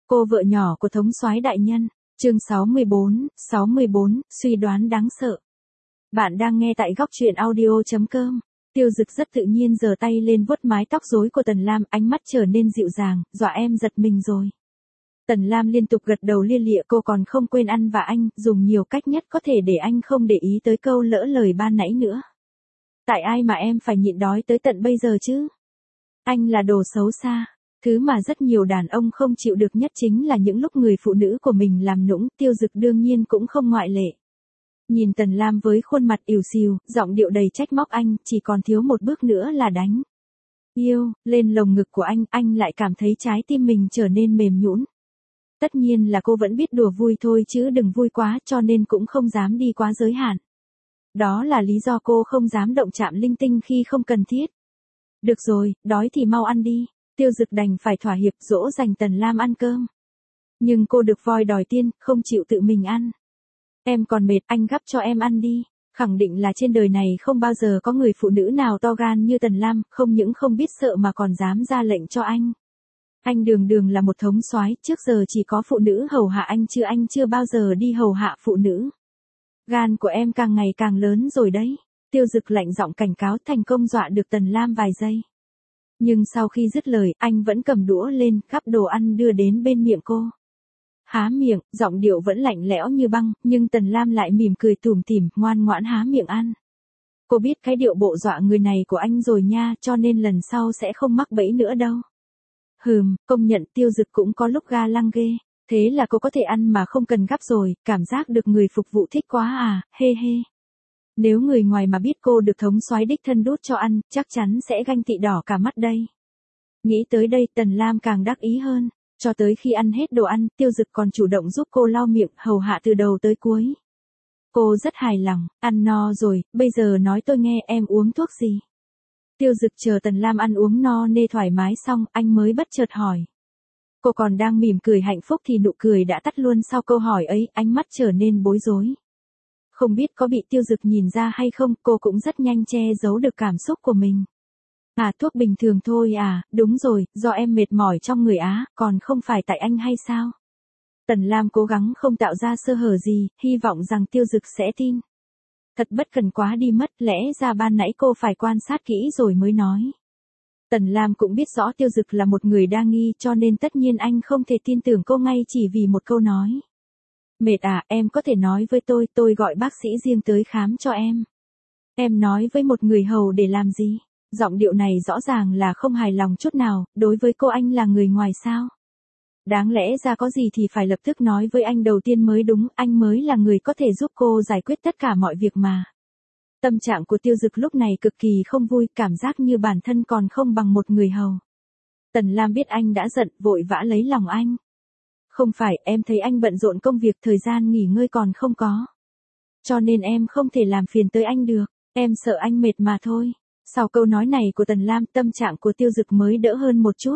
Cô vợ nhỏ của thống soái đại nhân. Chương 64, suy đoán đáng sợ. Bạn đang nghe tại góc truyện audio.com. Tiêu Dực rất tự nhiên giơ tay lên vuốt mái tóc rối của Tần Lam, ánh mắt trở nên dịu dàng, dọa em giật mình rồi. Tần Lam liên tục gật đầu lia lịa, cô còn không quên ăn và anh, dùng nhiều cách nhất có thể để anh không để ý tới câu lỡ lời ban nãy nữa. Tại ai mà em phải nhịn đói tới tận bây giờ chứ? Anh là đồ xấu xa. Thứ mà rất nhiều đàn ông không chịu được nhất chính là những lúc người phụ nữ của mình làm nũng, Tiêu Dực đương nhiên cũng không ngoại lệ. Nhìn Tần Lam với khuôn mặt ỉu xìu, giọng điệu đầy trách móc, anh chỉ còn thiếu một bước nữa là đánh yêu lên lồng ngực của anh lại cảm thấy trái tim mình trở nên mềm nhũn. Tất nhiên là cô vẫn biết đùa vui thôi chứ đừng vui quá, cho nên cũng không dám đi quá giới hạn. Đó là lý do cô không dám động chạm linh tinh khi không cần thiết. Được rồi, đói thì mau ăn đi. Tiêu Dực đành phải thỏa hiệp dỗ dành Tần Lam ăn cơm. Nhưng cô được voi đòi tiên, không chịu tự mình ăn. Em còn mệt, anh gắp cho em ăn đi. Khẳng định là trên đời này không bao giờ có người phụ nữ nào to gan như Tần Lam, không những không biết sợ mà còn dám ra lệnh cho anh. Anh đường đường là một thống soái, trước giờ chỉ có phụ nữ hầu hạ anh chưa bao giờ đi hầu hạ phụ nữ. Gan của em càng ngày càng lớn rồi đấy. Tiêu Dực lạnh giọng cảnh cáo, thành công dọa được Tần Lam vài giây. Nhưng sau khi dứt lời, anh vẫn cầm đũa lên, gắp đồ ăn đưa đến bên miệng cô. Há miệng, giọng điệu vẫn lạnh lẽo như băng, nhưng Tần Lam lại mỉm cười tủm tỉm, ngoan ngoãn há miệng ăn. Cô biết cái điệu bộ dọa người này của anh rồi nha, cho nên lần sau sẽ không mắc bẫy nữa đâu. Công nhận Tiêu Dực cũng có lúc ga lăng ghê. Thế là cô có thể ăn mà không cần gắp rồi, cảm giác được người phục vụ thích quá à, hê hê. Nếu người ngoài mà biết cô được thống soái đích thân đút cho ăn, chắc chắn sẽ ganh tị đỏ cả mắt đây. Nghĩ tới đây, Tần Lam càng đắc ý hơn. Cho tới khi ăn hết đồ ăn, Tiêu Dực còn chủ động giúp cô lau miệng, hầu hạ từ đầu tới cuối. Cô rất hài lòng, ăn no rồi, bây giờ nói tôi nghe, em uống thuốc gì? Tiêu Dực chờ Tần Lam ăn uống no nê thoải mái xong, anh mới bất chợt hỏi. Cô còn đang mỉm cười hạnh phúc thì nụ cười đã tắt luôn sau câu hỏi ấy, ánh mắt trở nên bối rối. Không biết có bị Tiêu Dực nhìn ra hay không, cô cũng rất nhanh che giấu được cảm xúc của mình. À, thuốc bình thường thôi à, đúng rồi, do em mệt mỏi trong người á, còn không phải tại anh hay sao? Tần Lam cố gắng không tạo ra sơ hở gì, hy vọng rằng Tiêu Dực sẽ tin. Thật bất cần quá đi mất, lẽ ra ban nãy cô phải quan sát kỹ rồi mới nói. Tần Lam cũng biết rõ Tiêu Dực là một người đa nghi, cho nên tất nhiên anh không thể tin tưởng cô ngay chỉ vì một câu nói. Mệt à, em có thể nói với tôi gọi bác sĩ riêng tới khám cho em. Em nói với một người hầu để làm gì? Giọng điệu này rõ ràng là không hài lòng chút nào, đối với cô anh là người ngoài sao? Đáng lẽ ra có gì thì phải lập tức nói với anh đầu tiên mới đúng, anh mới là người có thể giúp cô giải quyết tất cả mọi việc mà. Tâm trạng của Tiêu Dực lúc này cực kỳ không vui, cảm giác như bản thân còn không bằng một người hầu. Tần Lam biết anh đã giận, vội vã lấy lòng anh. Không phải, em thấy anh bận rộn công việc, thời gian nghỉ ngơi còn không có. Cho nên em không thể làm phiền tới anh được, em sợ anh mệt mà thôi. Sau câu nói này của Tần Lam, tâm trạng của Tiêu Dực mới đỡ hơn một chút.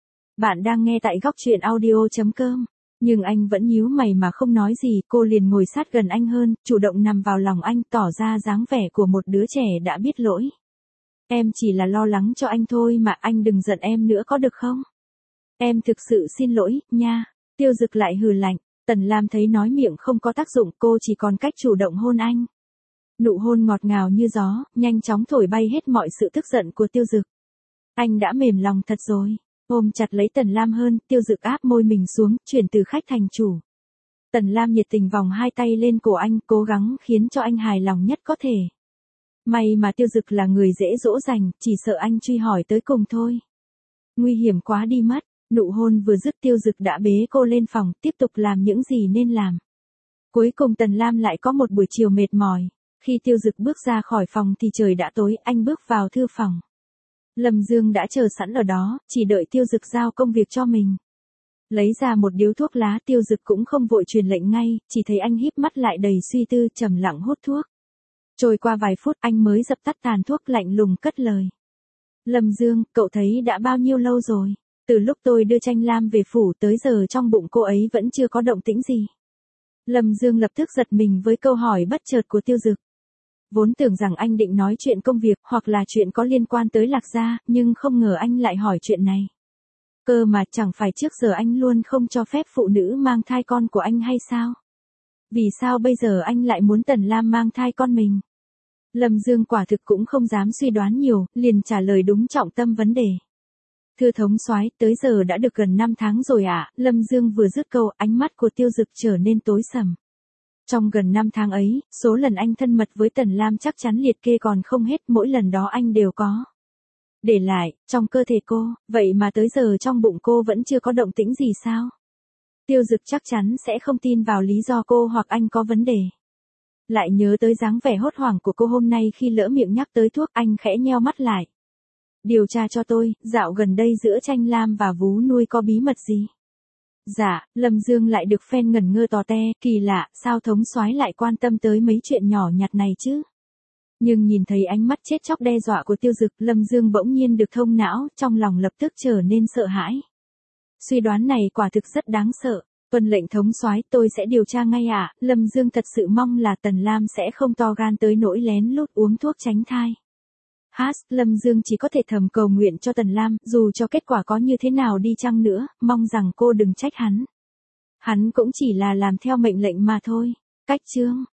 Bạn đang nghe tại góc truyện audio.com. Nhưng anh vẫn nhíu mày mà không nói gì, cô liền ngồi sát gần anh hơn, chủ động nằm vào lòng anh, tỏ ra dáng vẻ của một đứa trẻ đã biết lỗi. Em chỉ là lo lắng cho anh thôi mà, anh đừng giận em nữa có được không? Em thực sự xin lỗi, nha. Tiêu Dực lại hừ lạnh. Tần Lam thấy nói miệng không có tác dụng, cô chỉ còn cách chủ động hôn anh. Nụ hôn ngọt ngào như gió, nhanh chóng thổi bay hết mọi sự tức giận của Tiêu Dực. Anh đã mềm lòng thật rồi. Ôm chặt lấy Tần Lam hơn, Tiêu Dực áp môi mình xuống, chuyển từ khách thành chủ. Tần Lam nhiệt tình vòng hai tay lên cổ anh, cố gắng khiến cho anh hài lòng nhất có thể. May mà Tiêu Dực là người dễ dỗ dành, chỉ sợ anh truy hỏi tới cùng thôi. Nguy hiểm quá đi mất. Nụ hôn vừa dứt, Tiêu Dực đã bế cô lên phòng, tiếp tục làm những gì nên làm. Cuối cùng Tần Lam lại có một buổi chiều mệt mỏi. Khi Tiêu Dực bước ra khỏi phòng thì trời đã tối, anh bước vào thư phòng. Lâm Dương đã chờ sẵn ở đó, chỉ đợi Tiêu Dực giao công việc cho mình. Lấy ra một điếu thuốc lá, Tiêu Dực cũng không vội truyền lệnh ngay, chỉ thấy anh híp mắt lại đầy suy tư, trầm lặng hút thuốc. Trôi qua vài phút anh mới dập tắt tàn thuốc, lạnh lùng cất lời. Lâm Dương, cậu thấy đã bao nhiêu lâu rồi? Từ lúc tôi đưa Tranh Lam về phủ tới giờ trong bụng cô ấy vẫn chưa có động tĩnh gì. Lâm Dương lập tức giật mình với câu hỏi bất chợt của Tiêu Dực. Vốn tưởng rằng anh định nói chuyện công việc hoặc là chuyện có liên quan tới Lạc Gia, nhưng không ngờ anh lại hỏi chuyện này. Cơ mà chẳng phải trước giờ anh luôn không cho phép phụ nữ mang thai con của anh hay sao? Vì sao bây giờ anh lại muốn Tần Lam mang thai con mình? Lâm Dương quả thực cũng không dám suy đoán nhiều, liền trả lời đúng trọng tâm vấn đề. Thưa thống soái, tới giờ đã được gần 5 tháng rồi ạ. Lâm Dương vừa dứt câu, ánh mắt của Tiêu Dực trở nên tối sầm. Trong gần 5 tháng ấy, số lần anh thân mật với Tần Lam chắc chắn liệt kê còn không hết, mỗi lần đó anh đều có để lại, trong cơ thể cô, vậy mà tới giờ trong bụng cô vẫn chưa có động tĩnh gì sao? Tiêu Dực chắc chắn sẽ không tin vào lý do cô hoặc anh có vấn đề. Lại nhớ tới dáng vẻ hốt hoảng của cô hôm nay khi lỡ miệng nhắc tới thuốc, anh khẽ nheo mắt lại. Điều tra cho tôi, dạo gần đây giữa Tranh Lam và Vú Nuôi có bí mật gì? Dạ, Lâm Dương lại được phen ngẩn ngơ tò te, kỳ lạ, sao thống soái lại quan tâm tới mấy chuyện nhỏ nhặt này chứ? Nhưng nhìn thấy ánh mắt chết chóc đe dọa của Tiêu Dực, Lâm Dương bỗng nhiên được thông não, trong lòng lập tức trở nên sợ hãi. Suy đoán này quả thực rất đáng sợ. Tuân lệnh thống soái, tôi sẽ điều tra ngay ạ. Lâm Dương thật sự mong là Tần Lam sẽ không to gan tới nỗi lén lút uống thuốc tránh thai. Lâm Dương chỉ có thể thầm cầu nguyện cho Tần Lam, dù cho kết quả có như thế nào đi chăng nữa, mong rằng cô đừng trách hắn. Hắn cũng chỉ là làm theo mệnh lệnh mà thôi. Cách chương